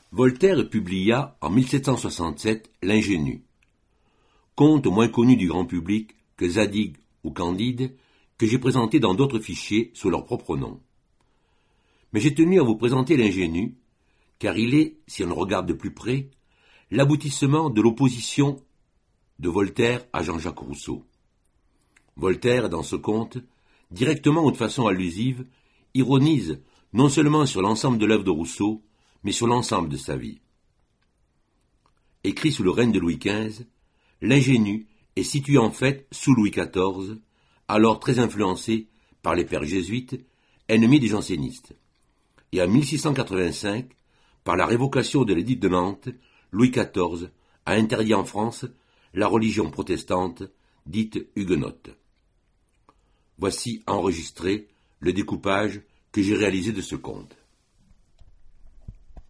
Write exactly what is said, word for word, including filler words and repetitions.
Voltaire publia en mille sept cent soixante-sept L'Ingénu, conte moins connu du grand public que Zadig ou Candide, que j'ai présenté dans d'autres fichiers sous leur propre nom. Mais j'ai tenu à vous présenter L'Ingénu, car il est, si on le regarde de plus près, l'aboutissement de l'opposition de Voltaire à Jean-Jacques Rousseau. Voltaire, dans ce conte, directement ou de façon allusive, ironise non seulement sur l'ensemble de l'œuvre de Rousseau, mais sur l'ensemble de sa vie. Écrit sous le règne de Louis quinze, L'Ingénu est situé en fait sous Louis quatorze, alors très influencé par les pères jésuites, ennemis des jansénistes. Et en mille six cent quatre-vingt-cinq, par la révocation de l'édit de Nantes, Louis quatorze a interdit en France la religion protestante dite huguenote. Voici enregistré le découpage que j'ai réalisé de ce conte.